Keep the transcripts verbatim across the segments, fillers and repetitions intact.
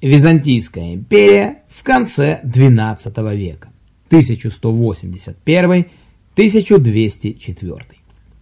Византийская империя в конце двенадцатого века, тысяча сто восемьдесят первый — тысяча двести четвёртый.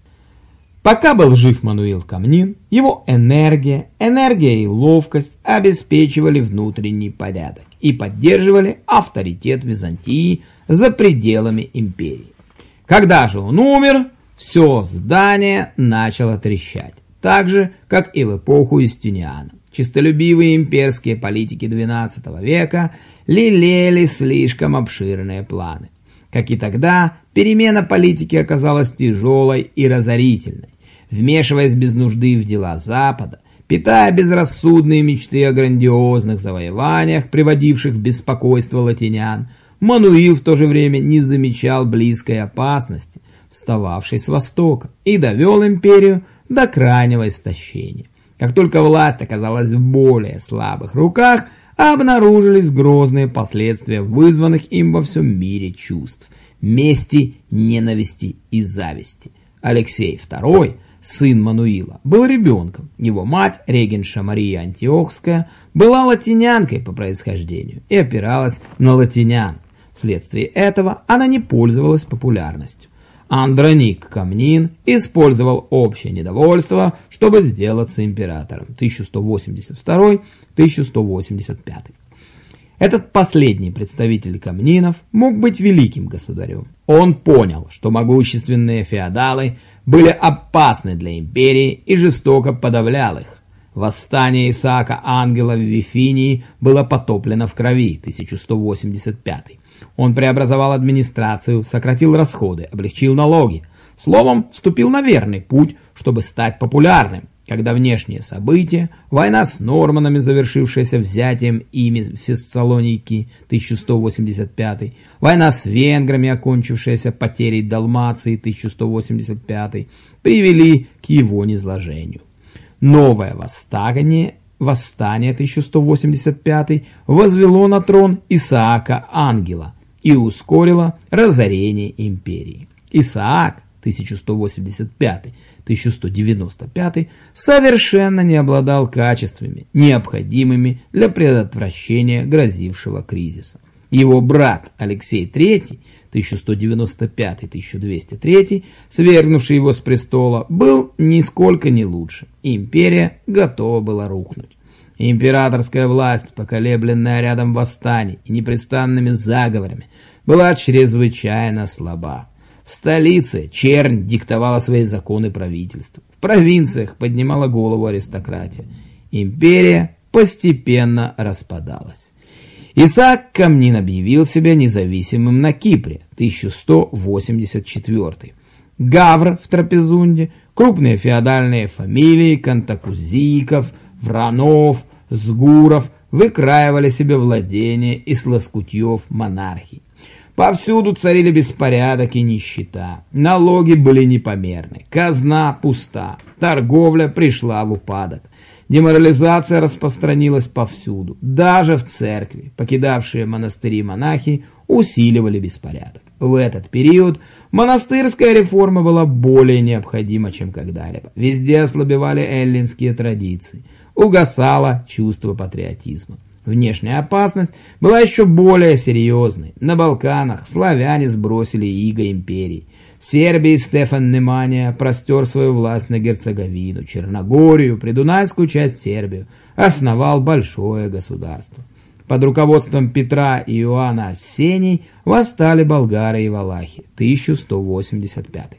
Пока был жив Мануил Камнин, его энергия, энергия и ловкость обеспечивали внутренний порядок и поддерживали авторитет Византии за пределами империи. Когда же он умер, все здание начало трещать, так же, как и в эпоху Юстиниана. Честолюбивые имперские политики двенадцатого века лелеяли слишком обширные планы. Как и тогда, перемена политики оказалась тяжелой и разорительной. Вмешиваясь без нужды в дела Запада, питая безрассудные мечты о грандиозных завоеваниях, приводивших в беспокойство латинян, Мануил в то же время не замечал близкой опасности, встававшей с востока, и довел империю до крайнего истощения. Как только власть оказалась в более слабых руках, обнаружились грозные последствия вызванных им во всем мире чувств – мести, ненависти и зависти. Алексей второй, сын Мануила, был ребенком. Его мать, регенша Мария Антиохская, была латинянкой по происхождению и опиралась на латинян. Вследствие этого она не пользовалась популярностью. Андроник Камнин использовал общее недовольство, чтобы сделаться императором, тысяча сто восемьдесят второй — тысяча сто восемьдесят пятый. Этот последний представитель Камнинов мог быть великим государем. Он понял, что могущественные феодалы были опасны для империи и жестоко подавлял их. Восстание Исаака Ангела в Вифинии было потоплено в крови, тысяча сто восемьдесят пятый. Он преобразовал администрацию, сократил расходы, облегчил налоги. Словом, вступил на верный путь, чтобы стать популярным. Когда внешние события, война с норманами, завершившаяся взятием ими Фессалоники, тысяча сто восемьдесят пятый, война с венграми, окончившаяся потерей Далмации, тысяча сто восемьдесят пятый, привели к его низложению. Новое восстание, восстание тысяча сто восемьдесят пятый возвело на трон Исаака Ангела и ускорило разорение империи. Исаак тысяча сто восемьдесят пятый — тысяча сто девяносто пятый совершенно не обладал качествами, необходимыми для предотвращения грозившего кризиса. Его брат Алексей третий тысяча сто девяносто пятый — тысяча двести третий, свергнувший его с престола, был нисколько не лучше. Империя готова была рухнуть. Императорская власть, поколебленная рядом восстаний и непрестанными заговорами, была чрезвычайно слаба. В столице чернь диктовала свои законы правительству. В провинциях поднимала голову аристократия. Империя постепенно распадалась. Исаак Камнин объявил себя независимым на Кипре, тысяча сто восемьдесят четвёртый. Гавр в Трапезунде, крупные феодальные фамилии Кантакузиков, Вранов, Сгуров выкраивали себе владения из лоскутьев монархий. Повсюду царили беспорядок и нищета, налоги были непомерны, казна пуста, торговля пришла в упадок. Деморализация распространилась повсюду, даже в церкви. Покидавшие монастыри монахи усиливали беспорядок. В этот период монастырская реформа была более необходима, чем когда-либо. Везде ослабевали эллинские традиции, угасало чувство патриотизма. Внешняя опасность была еще более серьезной. На Балканах славяне сбросили иго империи. В Сербии Стефан Немания простер свою власть на Герцеговину, Черногорию, придунайскую часть Сербию, основал большое государство. Под руководством Петра и Иоанна Ассений восстали болгары и валахи, тысяча сто восемьдесят пятый.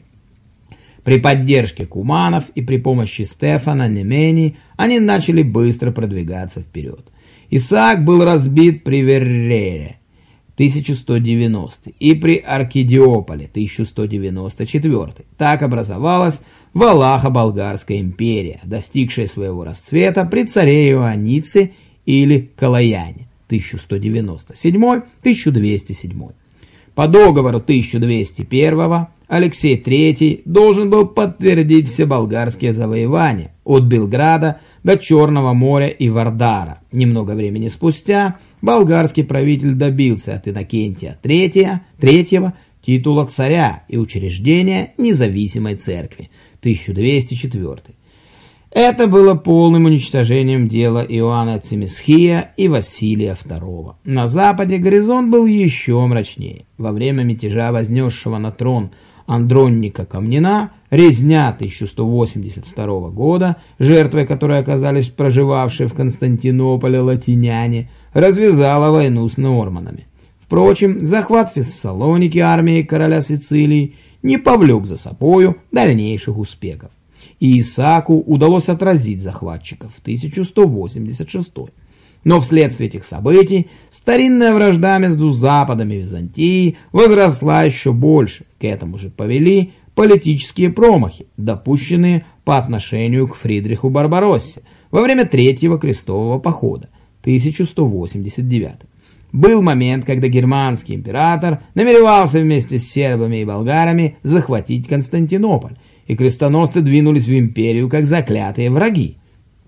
При поддержке куманов и при помощи Стефана Немении они начали быстро продвигаться вперед. Исаак был разбит при Веррере, тысяча сто девяностый, и при Аркадиополе, тысяча сто девяносто четвёртый. Так образовалась Валахо-Болгарская империя, достигшая своего расцвета при царе Иоаннице или Калаяне, тысяча сто девяносто седьмой — тысяча двести седьмой. По договору тысяча двести первого Алексей третий должен был подтвердить все болгарские завоевания от Белграда до Черного моря и Вардара. Немного времени спустя болгарский правитель добился от Иннокентия третьего титула царя и учреждения независимой церкви, тысяча двести четвёртый. Это было полным уничтожением дела Иоанна Цимисхия и Василия второго. На западе горизонт был еще мрачнее. Во время мятежа вознесшего на трон Андронника Камнина, резня тысяча сто восемьдесят второго года, жертвой которой оказались проживавшие в Константинополе латиняне, развязала войну с норманами. Впрочем, захват Фессалоники армии короля Сицилии не повлек за собою дальнейших успехов, и Исааку удалось отразить захватчиков в тысяча сто восемьдесят шестом. Но вследствие этих событий старинная вражда между Западом и Византией возросла еще больше. К этому же повели политические промахи, допущенные по отношению к Фридриху Барбароссе во время Третьего крестового похода тысяча сто восемьдесят девятого. Был момент, когда германский император намеревался вместе с сербами и болгарами захватить Константинополь, и крестоносцы двинулись в империю как заклятые враги.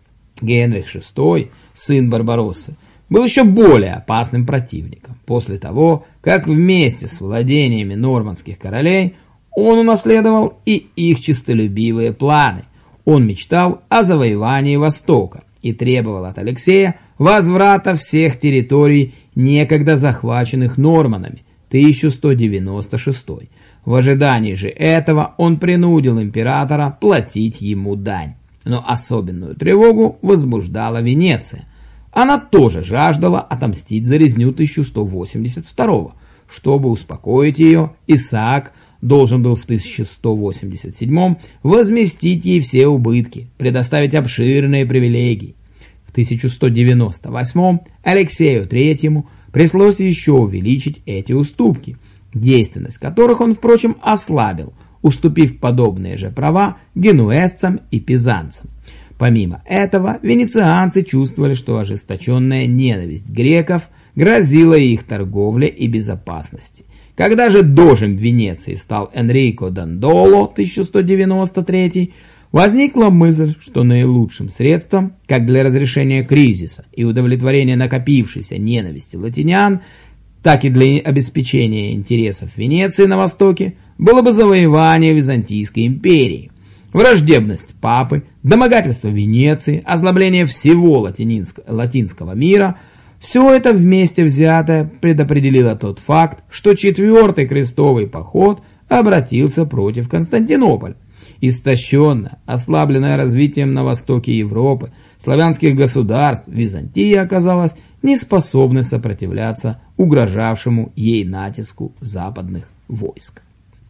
Генрих шестой, сын Барбароссы, был еще более опасным противником. После того, как вместе с владениями нормандских королей он унаследовал и их честолюбивые планы. Он мечтал о завоевании Востока и требовал от Алексея возврата всех территорий, некогда захваченных норманами, тысяча сто девяносто шестой. В ожидании же этого он принудил императора платить ему дань. Но особенную тревогу возбуждала Венеция. Она тоже жаждала отомстить за резню тысяча сто восемьдесят второго. Чтобы успокоить ее, Исаак должен был в тысяча сто восемьдесят седьмом возместить ей все убытки, предоставить обширные привилегии. В тысяча сто девяносто восьмом Алексею третьему пришлось еще увеличить эти уступки, действенность которых он, впрочем, ослабил, уступив подобные же права генуэзцам и пизанцам. Помимо этого, венецианцы чувствовали, что ожесточенная ненависть греков грозила их торговле и безопасности. Когда же дожем Венеции стал Энрико Дандоло тысяча сто девяносто третий, возникла мысль, что наилучшим средством, как для разрешения кризиса и удовлетворения накопившейся ненависти латинян, так и для обеспечения интересов Венеции на Востоке, было бы завоевание Византийской империи. Враждебность папы, домогательство Венеции, озлобление всего латинского мира – все это вместе взятое предопределило тот факт, что четвертый крестовый поход обратился против Константинополя. Истощенная, ослабленная развитием на востоке Европы, славянских государств, Византия оказалась неспособной сопротивляться угрожавшему ей натиску западных войск.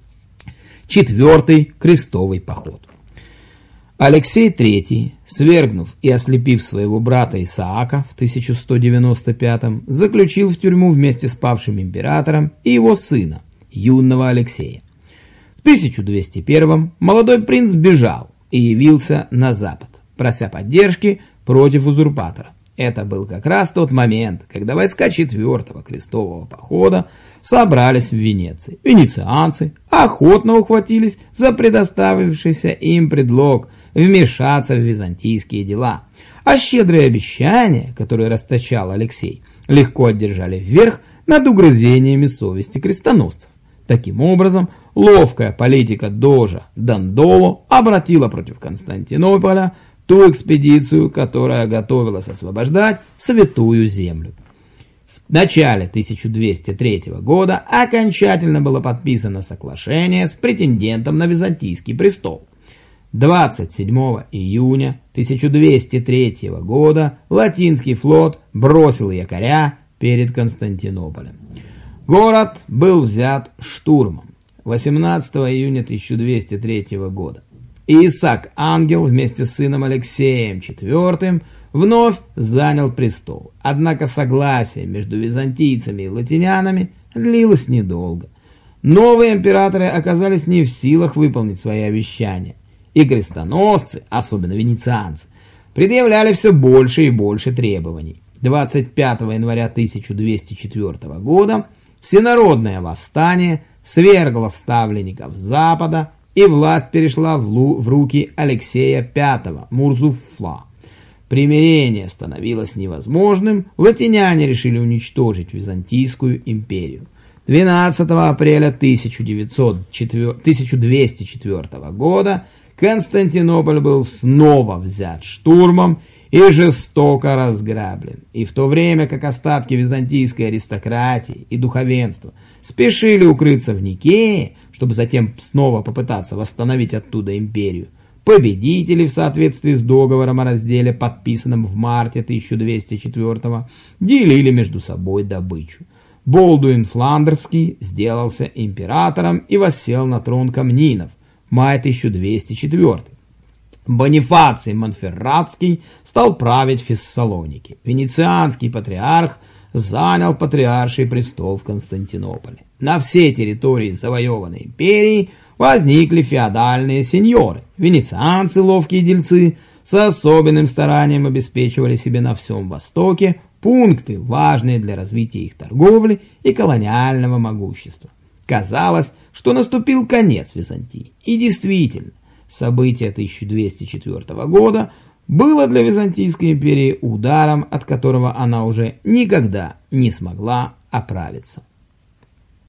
Четвертый крестовый поход. Алексей третий, свергнув и ослепив своего брата Исаака в тысяча сто девяносто пятом, заключил в тюрьму вместе с павшим императором и его сына, юного Алексея. В тысяча двести первом молодой принц бежал и явился на запад, прося поддержки против узурпатора. Это был как раз тот момент, когда войска четвертого крестового похода собрались в Венеции. Венецианцы охотно ухватились за предоставившийся им предлог вмешаться в византийские дела, а щедрые обещания, которые расточал Алексей, легко одержали верх над угрызениями совести крестоносцев. Таким образом, ловкая политика дожа Дандоло обратила против Константинополя ту экспедицию, которая готовилась освобождать Святую Землю. В начале тысяча двести третьего года окончательно было подписано соглашение с претендентом на византийский престол. двадцать седьмого июня тысяча двести третьего года латинский флот бросил якоря перед Константинополем. Город был взят штурмом восемнадцатого июня тысяча двести третьего года. И Исаак Ангел вместе с сыном Алексеем четвёртым вновь занял престол. Однако согласие между византийцами и латинянами длилось недолго. Новые императоры оказались не в силах выполнить свои обещания. И крестоносцы, особенно венецианцы, предъявляли все больше и больше требований. двадцать пятого января тысяча двести четвёртого года всенародное восстание свергло ставленников Запада, и власть перешла в, лу, в руки Алексея пятого, Мурзуфла. Примирение становилось невозможным, латиняне решили уничтожить Византийскую империю. двенадцатого апреля тысяча двести четвёртого года Константинополь был снова взят штурмом и жестоко разграблен, и в то время как остатки византийской аристократии и духовенства спешили укрыться в Никее, чтобы затем снова попытаться восстановить оттуда империю, победители в соответствии с договором о разделе, подписанным в марте тысяча двести четвёртого, делили между собой добычу. Болдуин Фландерский сделался императором и воссел на трон Комнинов, май тысяча двести четвёртый. Бонифаций Монферратский стал править в Фессалонике. Венецианский патриарх занял патриарший престол в Константинополе. На всей территории завоеванной империи возникли феодальные сеньоры. Венецианцы, ловкие дельцы, с особенным старанием обеспечивали себе на всем Востоке пункты, важные для развития их торговли и колониального могущества. Казалось, что наступил конец Византии. И действительно, событие тысяча двести четвёртого года было для Византийской империи ударом, от которого она уже никогда не смогла оправиться.